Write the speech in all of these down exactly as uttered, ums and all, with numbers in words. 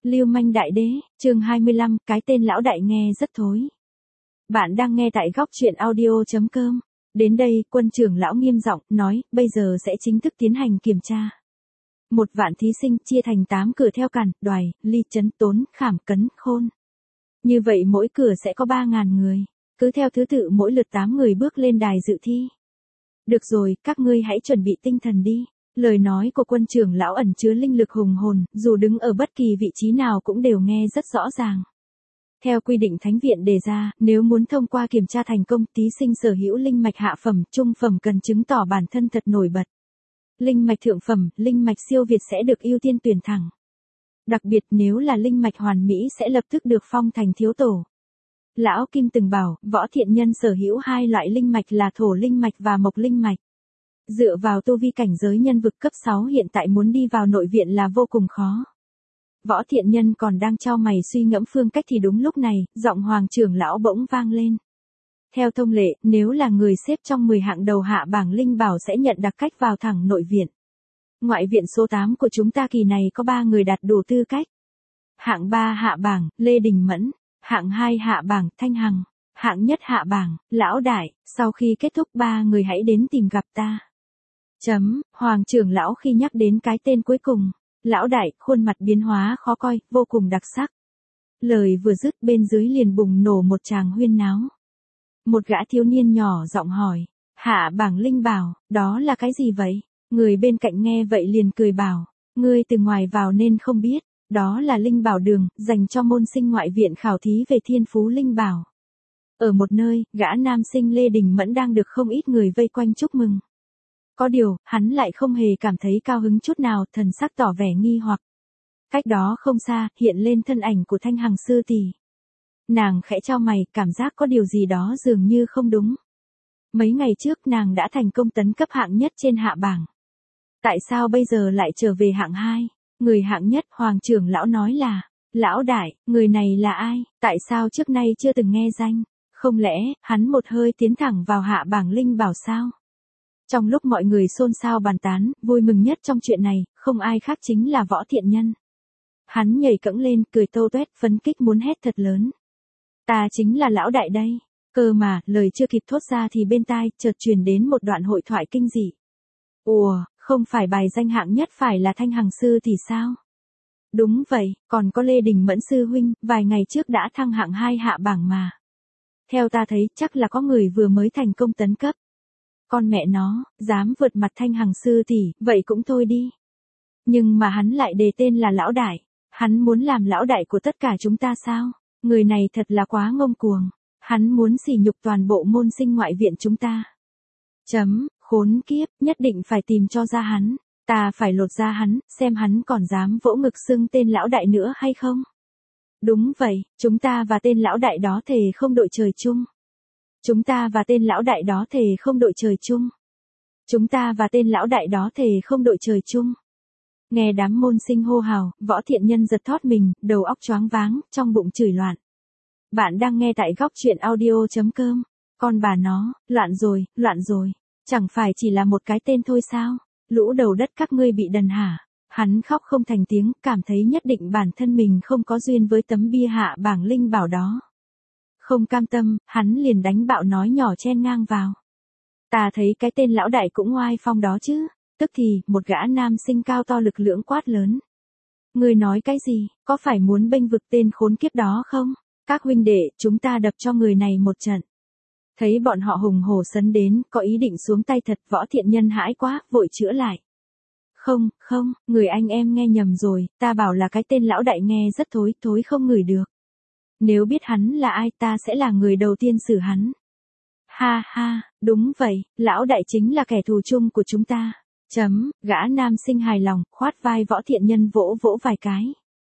Lưu manh đại đế, chương hai mươi lăm, cái tên lão đại nghe rất thối. Bạn đang nghe tại góc truyện audio chấm com. Đến đây, quân trưởng lão nghiêm giọng nói, bây giờ sẽ chính thức tiến hành kiểm tra. Một vạn thí sinh chia thành tám cửa theo cản, đoài, ly, trấn, tốn, khảm, cấn, khôn. Như vậy mỗi cửa sẽ có ba ngàn người. Cứ theo thứ tự mỗi lượt tám người bước lên đài dự thi. Được rồi, các ngươi hãy chuẩn bị tinh thần đi. Lời nói của quân trưởng lão ẩn chứa linh lực hùng hồn, dù đứng ở bất kỳ vị trí nào cũng đều nghe rất rõ ràng. Theo quy định thánh viện đề ra, nếu muốn thông qua kiểm tra thành công, thí sinh sở hữu linh mạch hạ phẩm, trung phẩm cần chứng tỏ bản thân thật nổi bật. Linh mạch thượng phẩm, linh mạch siêu việt sẽ được ưu tiên tuyển thẳng. Đặc biệt nếu là linh mạch hoàn mỹ sẽ lập tức được phong thành thiếu tổ. Lão Kim từng bảo, võ thiện nhân sở hữu hai loại linh mạch là thổ linh mạch và mộc linh mạch. Dựa vào tu vi cảnh giới nhân vực cấp sáu hiện tại muốn đi vào nội viện là vô cùng khó. Võ thiện nhân còn đang chau mày suy ngẫm phương cách thì đúng lúc này, giọng hoàng trưởng lão bỗng vang lên. Theo thông lệ, nếu là người xếp trong mười hạng đầu hạ bảng linh bảo sẽ nhận đặc cách vào thẳng nội viện. Ngoại viện số tám của chúng ta kỳ này có ba người đạt đủ tư cách. Hạng ba hạ bảng, Lê Đình Mẫn. Hạng hai hạ bảng, Thanh Hằng. Hạng nhất hạ bảng, Lão Đại. Sau khi kết thúc ba người hãy đến tìm gặp ta. Chấm, hoàng trưởng lão khi nhắc đến cái tên cuối cùng. Lão Đại, khuôn mặt biến hóa khó coi, vô cùng đặc sắc. Lời vừa dứt bên dưới liền bùng nổ một tràng huyên náo. Một gã thiếu niên nhỏ giọng hỏi. Hạ bảng linh bảo, đó là cái gì vậy? Người bên cạnh nghe vậy liền cười bảo. Ngươi từ ngoài vào nên không biết. Đó là linh bảo đường, dành cho môn sinh ngoại viện khảo thí về thiên phú linh bảo. Ở một nơi, gã nam sinh Lê Đình Mẫn đang được không ít người vây quanh chúc mừng. Có điều, hắn lại không hề cảm thấy cao hứng chút nào, thần sắc tỏ vẻ nghi hoặc. Cách đó không xa, hiện lên thân ảnh của Thanh Hằng sư tỷ. Nàng khẽ chau mày, cảm giác có điều gì đó dường như không đúng. Mấy ngày trước nàng đã thành công tấn cấp hạng nhất trên hạ bảng. Tại sao bây giờ lại trở về hạng hai? Người hạng nhất, hoàng trưởng lão nói là, Lão Đại, người này là ai, tại sao trước nay chưa từng nghe danh, không lẽ, hắn một hơi tiến thẳng vào hạ bảng linh bảo sao? Trong lúc mọi người xôn xao bàn tán, vui mừng nhất trong chuyện này, không ai khác chính là Võ Thiện Nhân. Hắn nhảy cẫng lên, cười tô toét, phấn kích muốn hét thật lớn. Ta chính là Lão Đại đây, cơ mà, lời chưa kịp thốt ra thì bên tai, chợt truyền đến một đoạn hội thoại kinh dị. Ủa, không phải bài danh hạng nhất phải là Thanh Hằng sư thì sao? Đúng vậy, còn có Lê Đình Mẫn sư huynh, vài ngày trước đã thăng hạng hai hạ bảng mà. Theo ta thấy, chắc là có người vừa mới thành công tấn cấp. Con mẹ nó, dám vượt mặt Thanh Hằng sư tỷ, vậy cũng thôi đi. Nhưng mà hắn lại đề tên là Lão Đại. Hắn muốn làm Lão Đại của tất cả chúng ta sao? Người này thật là quá ngông cuồng. Hắn muốn sỉ nhục toàn bộ môn sinh ngoại viện chúng ta. Chấm, khốn kiếp, nhất định phải tìm cho ra hắn. Ta phải lột ra hắn, xem hắn còn dám vỗ ngực xưng tên Lão Đại nữa hay không? Đúng vậy, chúng ta và tên Lão Đại đó thề không đội trời chung. Chúng ta và tên Lão Đại đó thề không đội trời chung. Chúng ta và tên Lão Đại đó thề không đội trời chung. Nghe đám môn sinh hô hào, Võ Thiện Nhân giật thót mình, đầu óc choáng váng, trong bụng chửi loạn. Bạn đang nghe tại góc truyện audio chấm com. Con bà nó, loạn rồi, loạn rồi. Chẳng phải chỉ là một cái tên thôi sao? Lũ đầu đất các ngươi bị đần hả? Hắn khóc không thành tiếng, cảm thấy nhất định bản thân mình không có duyên với tấm bia hạ bảng linh bảo đó. Không cam tâm, hắn liền đánh bạo nói nhỏ chen ngang vào. Ta thấy cái tên Lão Đại cũng oai phong đó chứ. Tức thì, một gã nam sinh cao to lực lưỡng quát lớn. Ngươi nói cái gì, có phải muốn bênh vực tên khốn kiếp đó không? Các huynh đệ, chúng ta đập cho người này một trận. Thấy bọn họ hùng hổ sấn đến, có ý định xuống tay thật, Võ Thiện Nhân hãi quá, vội chữa lại. Không, không, người anh em nghe nhầm rồi, ta bảo là cái tên Lão Đại nghe rất thối, thối không ngửi được. Nếu biết hắn là ai ta sẽ là người đầu tiên xử hắn. Ha ha, đúng vậy, Lão Đại chính là kẻ thù chung của chúng ta. Chấm, gã nam sinh hài lòng, khoát vai Võ Thiện Nhân vỗ vỗ vài cái.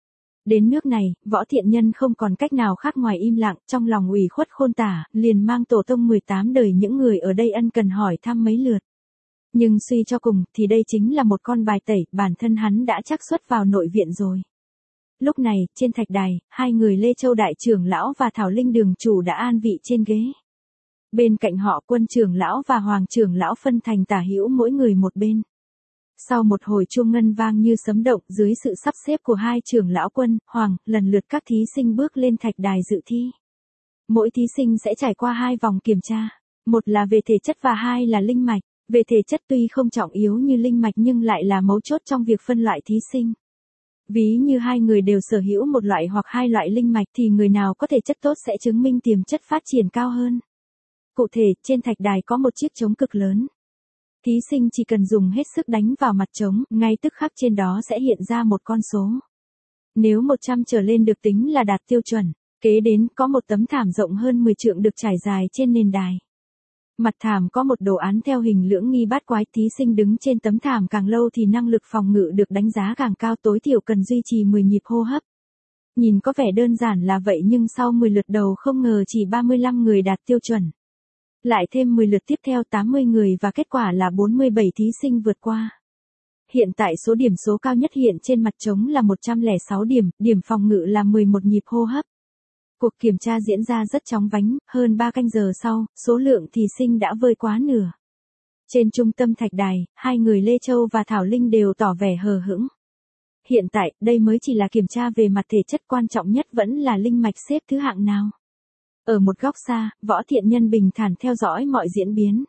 Đến nước này, Võ Thiện Nhân không còn cách nào khác ngoài im lặng, trong lòng ủy khuất khôn tả, liền mang tổ tông mười tám đời những người ở đây ân cần hỏi thăm mấy lượt. Nhưng suy cho cùng, thì đây chính là một con bài tẩy, bản thân hắn đã chắc xuất vào nội viện rồi. Lúc này, trên thạch đài, hai người Lê Châu đại trưởng lão và Thảo Linh đường chủ đã an vị trên ghế. Bên cạnh họ quân trưởng lão và hoàng trưởng lão phân thành tả hữu mỗi người một bên. Sau một hồi chuông ngân vang như sấm động, dưới sự sắp xếp của hai trưởng lão Quân, Hoàng, lần lượt các thí sinh bước lên thạch đài dự thi. Mỗi thí sinh sẽ trải qua hai vòng kiểm tra, một là về thể chất và hai là linh mạch. Về thể chất tuy không trọng yếu như linh mạch nhưng lại là mấu chốt trong việc phân loại thí sinh. Ví như hai người đều sở hữu một loại hoặc hai loại linh mạch thì người nào có thể chất tốt sẽ chứng minh tiềm chất phát triển cao hơn. Cụ thể, trên thạch đài có một chiếc trống cực lớn. Thí sinh chỉ cần dùng hết sức đánh vào mặt trống, ngay tức khắc trên đó sẽ hiện ra một con số. Nếu một trăm trở lên được tính là đạt tiêu chuẩn. Kế đến có một tấm thảm rộng hơn mười trượng được trải dài trên nền đài. Mặt thảm có một đồ án theo hình lưỡng nghi bát quái, thí sinh đứng trên tấm thảm càng lâu thì năng lực phòng ngự được đánh giá càng cao, tối thiểu cần duy trì mười nhịp hô hấp. Nhìn có vẻ đơn giản là vậy nhưng sau mười lượt đầu không ngờ chỉ ba mươi lăm người đạt tiêu chuẩn. Lại thêm mười lượt tiếp theo tám mươi người và kết quả là bốn mươi bảy thí sinh vượt qua. Hiện tại số điểm số cao nhất hiện trên mặt trống là một trăm lẻ sáu điểm, điểm phòng ngự là mười một nhịp hô hấp. Cuộc kiểm tra diễn ra rất chóng vánh, hơn ba canh giờ sau, số lượng thí sinh đã vơi quá nửa. Trên trung tâm thạch đài, hai người Lê Châu và Thảo Linh đều tỏ vẻ hờ hững. Hiện tại, đây mới chỉ là kiểm tra về mặt thể chất, quan trọng nhất vẫn là linh mạch xếp thứ hạng nào. Ở một góc xa, Võ Thiện Nhân bình thản theo dõi mọi diễn biến.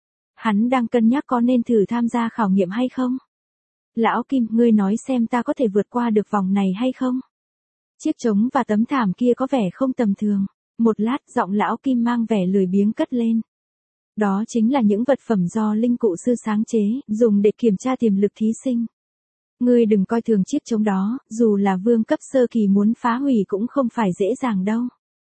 Hắn đang cân nhắc có nên thử tham gia khảo nghiệm hay không. Lão Kim, ngươi nói xem ta có thể vượt qua được vòng này hay không? Chiếc trống và tấm thảm kia có vẻ không tầm thường. Một lát, giọng lão Kim mang vẻ lười biếng cất lên. Đó chính là những vật phẩm do linh cụ sư sáng chế, dùng để kiểm tra tiềm lực thí sinh. Ngươi đừng coi thường chiếc trống đó, dù là vương cấp sơ kỳ muốn phá hủy cũng không phải dễ dàng đâu.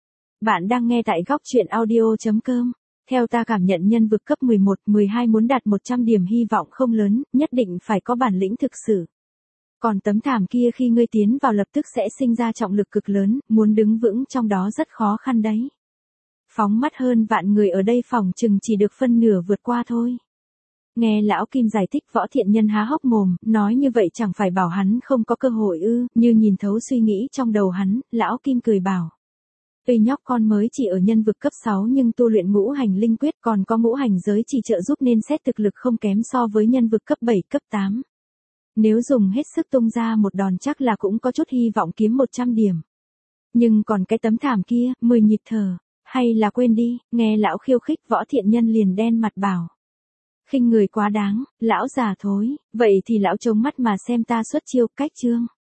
Bạn đang nghe tại góc truyện audio chấm com. Theo ta cảm nhận nhân vực cấp mười một, mười hai muốn đạt một trăm điểm hy vọng không lớn, nhất định phải có bản lĩnh thực sự. Còn tấm thảm kia khi ngươi tiến vào lập tức sẽ sinh ra trọng lực cực lớn, muốn đứng vững trong đó rất khó khăn đấy. Phóng mắt hơn vạn người ở đây phòng chừng chỉ được phân nửa vượt qua thôi. Nghe lão Kim giải thích, Võ Thiện Nhân há hốc mồm, nói như vậy chẳng phải bảo hắn không có cơ hội ư? Như nhìn thấu suy nghĩ trong đầu hắn, lão Kim cười bảo. Tuy nhóc con mới chỉ ở nhân vực cấp sáu nhưng tu luyện ngũ hành linh quyết, còn có ngũ hành giới chỉ trợ giúp nên xét thực lực không kém so với nhân vực cấp bảy, cấp tám. Nếu dùng hết sức tung ra một đòn chắc là cũng có chút hy vọng kiếm một trăm điểm. Nhưng còn cái tấm thảm kia, mười nhịp thở, hay là quên đi, nghe lão khiêu khích, Võ Thiện Nhân liền đen mặt bảo. Khinh người quá đáng, lão già thối, vậy thì lão trông mắt mà xem ta xuất chiêu, cách chương.